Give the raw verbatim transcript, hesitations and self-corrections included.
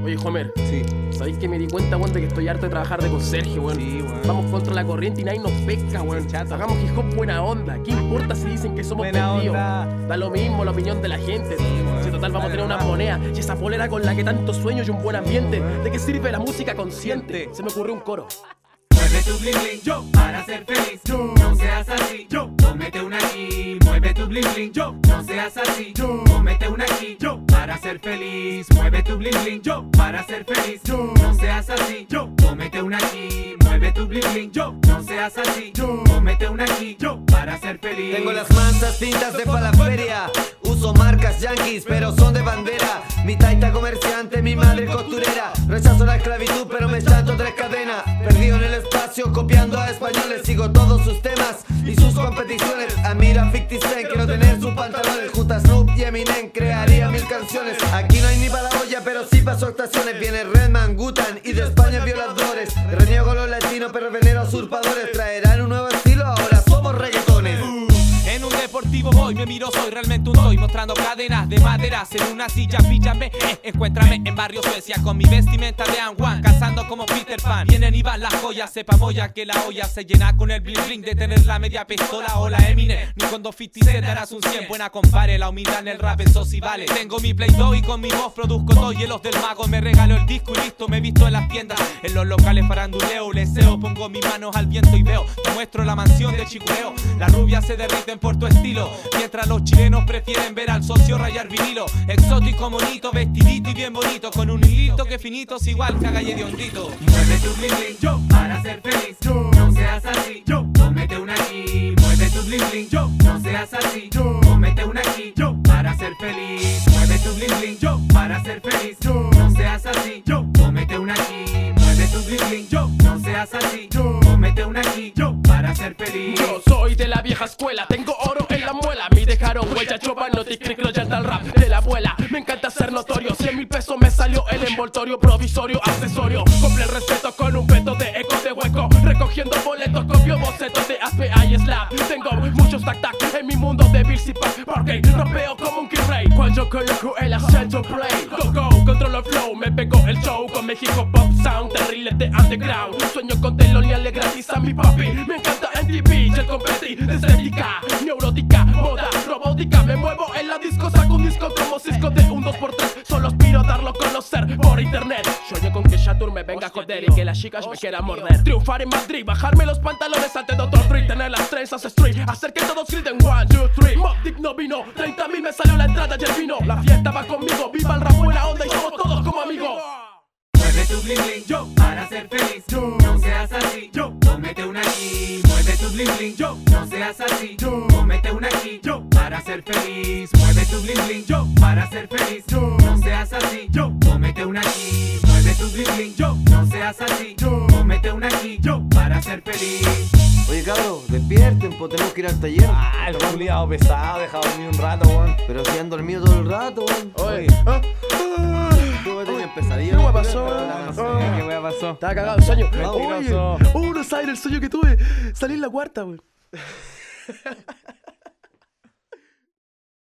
Oye, Homer, Sí. ¿sabéis que me di cuenta, weón, de que estoy harto de trabajar de conserje, weón? Sí, weón. Vamos contra la corriente y nadie nos pesca, weón. Chato. Hagamos hip hop buena onda. ¿Qué importa si dicen que somos Buena perdidos? onda. Da lo mismo la opinión de la gente. weón. Si total vamos a tener una Dale, moneda y esa polera con la que tanto sueño y un buen ambiente. ¿De qué sirve la música consciente? Se me ocurrió un coro. Mueve tu bling bling yo para ser feliz. Yo no seas así. Yo cómete una aquí. Mueve tu bling bling yo no seas así. Yo cómete una aquí. Yo para ser feliz. Mueve tu bling bling yo para ser feliz. Yo no seas así. Yo cómete una aquí. Mueve tu bling bling yo no seas así. Yo cómete una aquí. Yo para ser feliz. Tengo las manzas tintas de falaferia. Uso marcas yankees, pero son de bandera. Mi taita comerciante, mi madre costurera. Rechazo la esclavitud, pero me chanto tres cadenas. Perdido en el espacio, copiando a españoles. Sigo todos sus temas y sus competiciones. Admiro a fifty Cent, quiero tener sus pantalones. Junto a Snoop y Eminem, crearía mil canciones. Aquí no hay ni para la olla, pero sí para sus actuaciones. Viene Redman, Gutan y de España violadores. Reniego los latinos, pero venero usurpadores. Traerán un nuevo estilo, ahora somos reggaetones. En un deportivo voy, me miro, soy realmente un toy. Mostrando cadenas de maderas en una silla, píllame, eh, encuéntrame en barrio Suecia. Con mi vestimenta de Anwan, cazando como Peter Pan. Vienen y van las joyas, sepa moya que la olla se llena con el bling bling de tener la media pistola o la Eminem. Ni con dos cincuenta te darás un cien, buena compare, la humildad en el rap eso sí vale. Tengo mi Play Doh y con mi voz produzco todo. Y los del mago me regalo el disco y listo, me he visto en las tiendas. En los locales faranduleo, leseo, pongo mis manos al viento y veo. Te muestro la mansión de Chicureo, las rubias se derriten por tu estilo, mientras los chilenos prefieren ver al socio rayar vinilo. Exótico, bonito, vestidito y bien bonito, con un hilito que finito es igual que a Galle de Hondito. Mueve tu bling bling yo para ser feliz. Yo no seas así. Yo cómete una aquí. Mueve tu bling bling yo no seas así. Yo cómete una aquí. Yo para ser feliz. Mueve tu bling bling yo para ser feliz. Yo no seas así. Yo cómete una aquí. Mueve tu bling bling yo no seas así. Yo cómete una aquí. Yo para ser feliz. Yo soy de la vieja escuela, tengo oro en la muela. Me dejaron huella, chopa, no te cric, al rap de la abuela. Me encanta ser notorio, cien mil pesos me salió el envoltorio. Provisorio, accesorio, cumple el respeto con un peto de eco de hueco. Recogiendo boletos, copio bocetos de Aspe y Slap. Tengo muchos tac tac en mi mundo de Bills y Pac, porque rapeo como un K-Ray. Cuando yo coloco el acento play, go go, controlo el flow, me pego el show con México Pop Sound, terrible de underground. Sueño con teloniale gratis a mi papi. Me encanta M T V y el competi de estética, neurótica, moda, robótica. Me muevo en la disco, saco un disco como Cisco de un dos por tres. Solo aspiro a darlo a conocer por internet. Sueño con que Shatur me venga a joder y que las chicas me quieran morder. Triunfar en Madrid, bajarme los pantalones ante Doctor Dre, tener las trenzas street, hacer que todos griten one, two, three. Mob Deep no vino, treinta mil me salió la entrada y el vino. La fiesta va conmigo, viva el rap, buena onda y somos todos como amigos. Mueve tu bling bling yo para ser feliz. Yo no seas así. Yo cómete una aquí. Mueve tu bling bling yo no seas así. Yo cómete una aquí. Yo para ser feliz. Mueve tu bling bling yo para ser feliz. Yo no seas así. Yo cómete una aquí. Mueve tu bling bling yo no seas así. Yo cómete una aquí. Yo para ser feliz. Oye cabros, despierten, pues tenemos que ir al taller. Ah, el culiado pesado, deja dormir un rato, weón. Pero si han dormido todo el rato, weón. Oye, ah, ah, Tú tenías pesadilla. ¿qué me weón. pasó? No sé, Ah. ¿qué wea pasó? Estaba cagado el sueño. No, Oye, pasó? oh, no sabes el sueño que tuve. Salí en la cuarta, wey.